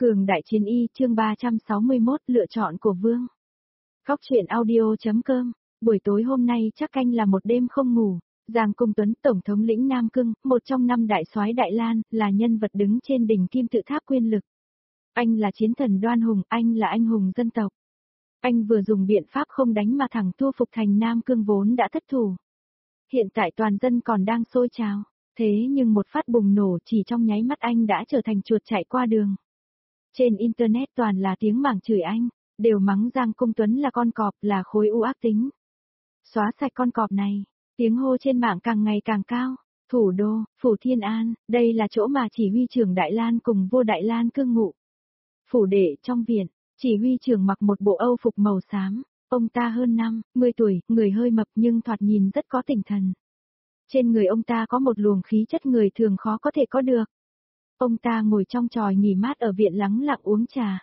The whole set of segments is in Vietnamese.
Cường đại chiến y chương 361 lựa chọn của Vương. Góc truyện audio.com. Buổi tối hôm nay chắc canh là một đêm không ngủ. Giang Cung Tuấn, Tổng thống lĩnh Nam Cương, một trong 5 đại soái Đại Lan, là nhân vật đứng trên đỉnh kim tự tháp quyền lực. Anh là chiến thần đoan hùng, anh là anh hùng dân tộc. Anh vừa dùng biện pháp không đánh mà thẳng thu phục thành Nam Cương vốn đã thất thủ. Hiện tại toàn dân còn đang sôi trào, thế nhưng một phát bùng nổ chỉ trong nháy mắt anh đã trở thành chuột chạy qua đường. Trên Internet toàn là tiếng mảng chửi anh, đều mắng Giang Cung Tuấn là con cọp, là khối u ác tính. Xóa sạch con cọp này, tiếng hô trên mạng càng ngày càng cao. Thủ đô, Phủ Thiên An, đây là chỗ mà chỉ huy trưởng Đại Lan cùng vua Đại Lan cư ngụ. Phủ đệ trong viện, chỉ huy trưởng mặc một bộ âu phục màu xám, ông ta hơn 50 tuổi, người hơi mập nhưng thoạt nhìn rất có tinh thần. Trên người ông ta có một luồng khí chất người thường khó có thể có được. Ông ta ngồi trong chòi nghỉ mát ở viện lắng lặng uống trà.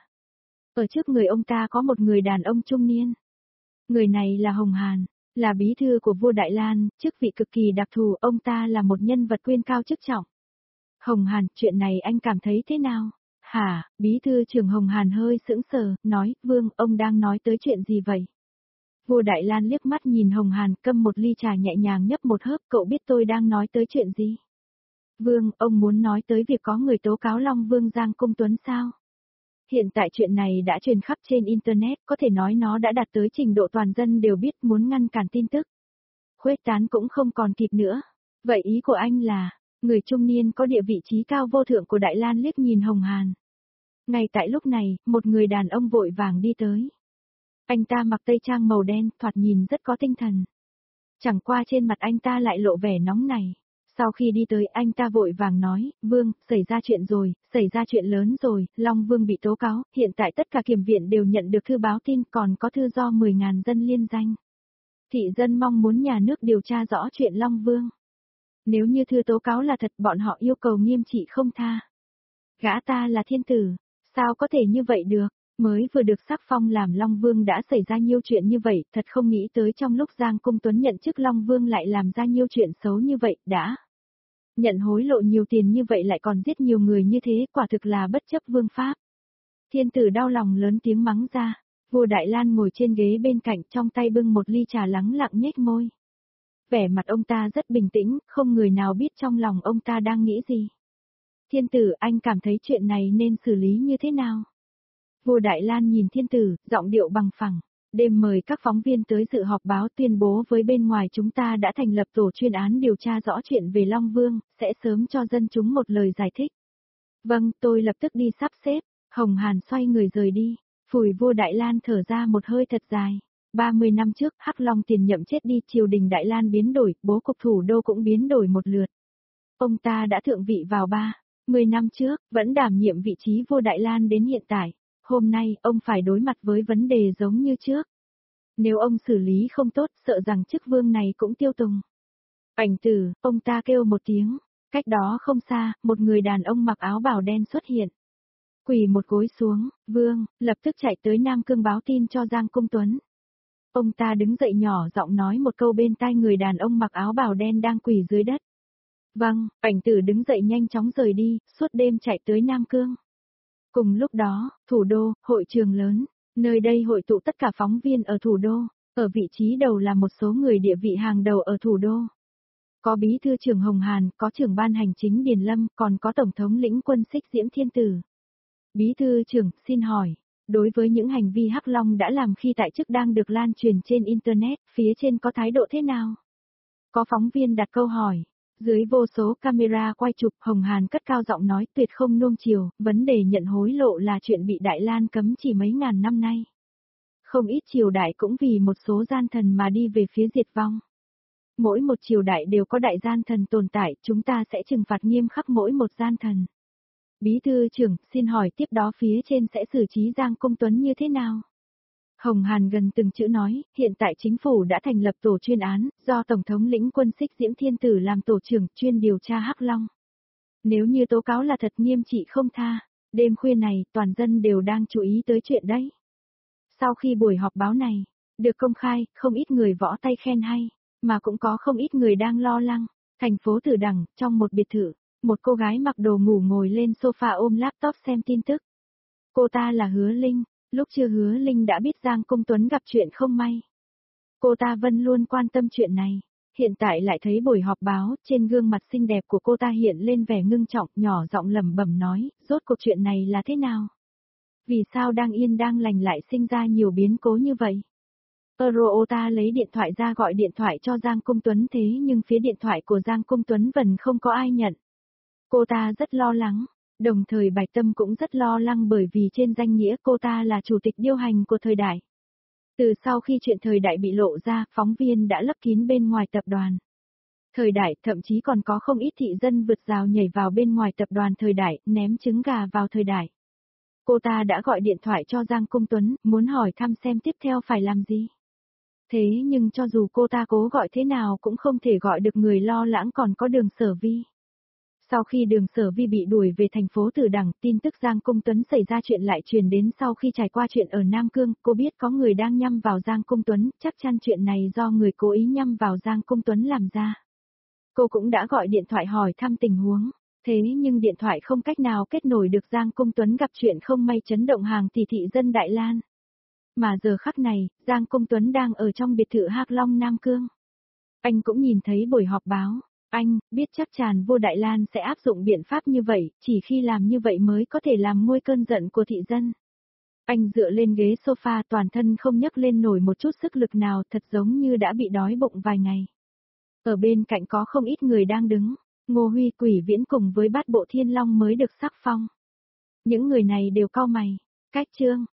Ở trước người ông ta có một người đàn ông trung niên. Người này là Hồng Hàn, là bí thư của vua Đại Lan, chức vị cực kỳ đặc thù, ông ta là một nhân vật quyền cao chức trọng. Hồng Hàn, chuyện này anh cảm thấy thế nào? Hả, bí thư trưởng Hồng Hàn hơi sững sờ, nói, Vương, ông đang nói tới chuyện gì vậy? Vua Đại Lan liếc mắt nhìn Hồng Hàn, câm một ly trà nhẹ nhàng nhấp một hớp, cậu biết tôi đang nói tới chuyện gì? Vương, ông muốn nói tới việc có người tố cáo Long Vương Giang Cung Tuấn sao? Hiện tại chuyện này đã truyền khắp trên Internet, có thể nói nó đã đạt tới trình độ toàn dân đều biết, muốn ngăn cản tin tức. Khuếch tán cũng không còn kịp nữa. Vậy ý của anh là, người trung niên có địa vị trí cao vô thượng của Đại Lan liếc nhìn Hồng Hàn. Ngay tại lúc này, một người đàn ông vội vàng đi tới. Anh ta mặc tây trang màu đen, thoạt nhìn rất có tinh thần. Chẳng qua trên mặt anh ta lại lộ vẻ nóng nảy. Sau khi đi tới anh ta vội vàng nói, Vương, xảy ra chuyện rồi, xảy ra chuyện lớn rồi, Long Vương bị tố cáo, hiện tại tất cả kiểm viện đều nhận được thư báo tin, còn có thư do 10.000 dân liên danh. Thị dân mong muốn nhà nước điều tra rõ chuyện Long Vương. Nếu như thư tố cáo là thật, bọn họ yêu cầu nghiêm trị không tha. Gã ta là thiên tử, sao có thể như vậy được? Mới vừa được sắc phong làm Long Vương đã xảy ra nhiều chuyện như vậy, thật không nghĩ tới trong lúc Giang Cung Tuấn nhận chức Long Vương lại làm ra nhiều chuyện xấu như vậy, đã nhận hối lộ nhiều tiền như vậy lại còn giết nhiều người như thế, quả thực là bất chấp vương pháp. Thiên tử đau lòng lớn tiếng mắng ra, vua Đại Lan ngồi trên ghế bên cạnh trong tay bưng một ly trà lắng lặng nhếch môi. Vẻ mặt ông ta rất bình tĩnh, không người nào biết trong lòng ông ta đang nghĩ gì. Thiên tử, anh cảm thấy chuyện này nên xử lý như thế nào? Vua Đại Lan nhìn thiên tử, giọng điệu bằng phẳng. Đêm mời các phóng viên tới dự họp báo tuyên bố với bên ngoài chúng ta đã thành lập tổ chuyên án điều tra rõ chuyện về Long Vương, sẽ sớm cho dân chúng một lời giải thích. Vâng, tôi lập tức đi sắp xếp. Hồng Hàn xoay người rời đi. Phủi vua Đại Lan thở ra một hơi thật dài. 30 năm trước, Hắc Long tiền nhậm chết đi, triều đình Đại Lan biến đổi, bố cục thủ đô cũng biến đổi một lượt. Ông ta đã thượng vị vào 30 năm trước, vẫn đảm nhiệm vị trí vua Đại Lan đến hiện tại. Hôm nay, ông phải đối mặt với vấn đề giống như trước. Nếu ông xử lý không tốt, sợ rằng chức vương này cũng tiêu tùng. Ảnh tử, ông ta kêu một tiếng. Cách đó không xa, một người đàn ông mặc áo bào đen xuất hiện. Quỳ một gối xuống, Vương, lập tức chạy tới Nam Cương báo tin cho Giang Cung Tuấn. Ông ta đứng dậy nhỏ giọng nói một câu bên tai người đàn ông mặc áo bào đen đang quỳ dưới đất. Vâng, ảnh tử đứng dậy nhanh chóng rời đi, suốt đêm chạy tới Nam Cương. Cùng lúc đó, thủ đô, hội trường lớn, nơi đây hội tụ tất cả phóng viên ở thủ đô, ở vị trí đầu là một số người địa vị hàng đầu ở thủ đô. Có bí thư trưởng Hồng Hàn, có trưởng ban hành chính Điền Lâm, còn có tổng thống lĩnh quân Xích Diễm Thiên Tử. Bí thư trưởng, xin hỏi, đối với những hành vi Hắc Long đã làm khi tại chức đang được lan truyền trên Internet, phía trên có thái độ thế nào? Có phóng viên đặt câu hỏi. Dưới vô số camera quay chụp, Hồng Hàn cất cao giọng nói tuyệt không nuông chiều, vấn đề nhận hối lộ là chuyện bị Đại Lan cấm chỉ mấy ngàn năm nay. Không ít triều đại cũng vì một số gian thần mà đi về phía diệt vong. Mỗi một triều đại đều có đại gian thần tồn tại, chúng ta sẽ trừng phạt nghiêm khắc mỗi một gian thần. Bí thư trưởng, xin hỏi tiếp đó phía trên sẽ xử trí Giang Cung Tuấn như thế nào? Hồng Hàn gần từng chữ nói, hiện tại chính phủ đã thành lập tổ chuyên án, do Tổng thống lĩnh quân Xích Diễm Thiên Tử làm tổ trưởng, chuyên điều tra Hắc Long. Nếu như tố cáo là thật, nghiêm trị không tha. Đêm khuya này, toàn dân đều đang chú ý tới chuyện đấy. Sau khi buổi họp báo này được công khai, không ít người võ tay khen hay, mà cũng có không ít người đang lo lắng. Thành phố Tử Đằng, trong một biệt thự, một cô gái mặc đồ ngủ ngồi lên sofa ôm laptop xem tin tức. Cô ta là Hứa Linh, lúc chưa Hứa Linh đã biết Giang Cung Tuấn gặp chuyện không may. Cô ta vẫn luôn quan tâm chuyện này, hiện tại lại thấy buổi họp báo, trên gương mặt xinh đẹp của cô ta hiện lên vẻ ngưng trọng, nhỏ giọng lẩm bẩm nói, rốt cuộc chuyện này là thế nào? Vì sao đang yên đang lành lại sinh ra nhiều biến cố như vậy? Ta lấy điện thoại ra gọi điện thoại cho Giang Cung Tuấn thế nhưng phía điện thoại của Giang Cung Tuấn vẫn không có ai nhận. Cô ta rất lo lắng, đồng thời Bạch Tâm cũng rất lo lắng bởi vì trên danh nghĩa cô ta là chủ tịch điều hành của Thời Đại. Từ sau khi chuyện Thời Đại bị lộ ra, phóng viên đã lấp kín bên ngoài tập đoàn. Thời Đại thậm chí còn có không ít thị dân vượt rào nhảy vào bên ngoài tập đoàn Thời Đại, ném trứng gà vào Thời Đại. Cô ta đã gọi điện thoại cho Giang Cung Tuấn, muốn hỏi thăm xem tiếp theo phải làm gì. Thế nhưng cho dù cô ta cố gọi thế nào cũng không thể gọi được người lo lắng còn có Đường Sở Vi. Sau khi Đường Sở Vi bị đuổi về thành phố Tử Đằng, tin tức Giang Cung Tuấn xảy ra chuyện lại truyền đến sau khi trải qua chuyện ở Nam Cương, cô biết có người đang nhắm vào Giang Cung Tuấn, chắc chắn chuyện này do người cố ý nhắm vào Giang Cung Tuấn làm ra. Cô cũng đã gọi điện thoại hỏi thăm tình huống, thế nhưng điện thoại không cách nào kết nối được. Giang Cung Tuấn gặp chuyện không may chấn động hàng tỷ thị dân Đại Lan. Mà giờ khắc này, Giang Cung Tuấn đang ở trong biệt thự Hạc Long Nam Cương. Anh cũng nhìn thấy buổi họp báo. Anh biết chắc chắn vua Đại Lan sẽ áp dụng biện pháp như vậy, chỉ khi làm như vậy mới có thể làm nguôi cơn giận của thị dân. Anh dựa lên ghế sofa toàn thân không nhấc lên nổi một chút sức lực nào, thật giống như đã bị đói bụng vài ngày. Ở bên cạnh có không ít người đang đứng, Ngô Huy, Quỷ Viễn cùng với Bát Bộ Thiên Long mới được sắc phong. Những người này đều cau mày. Cách Trương,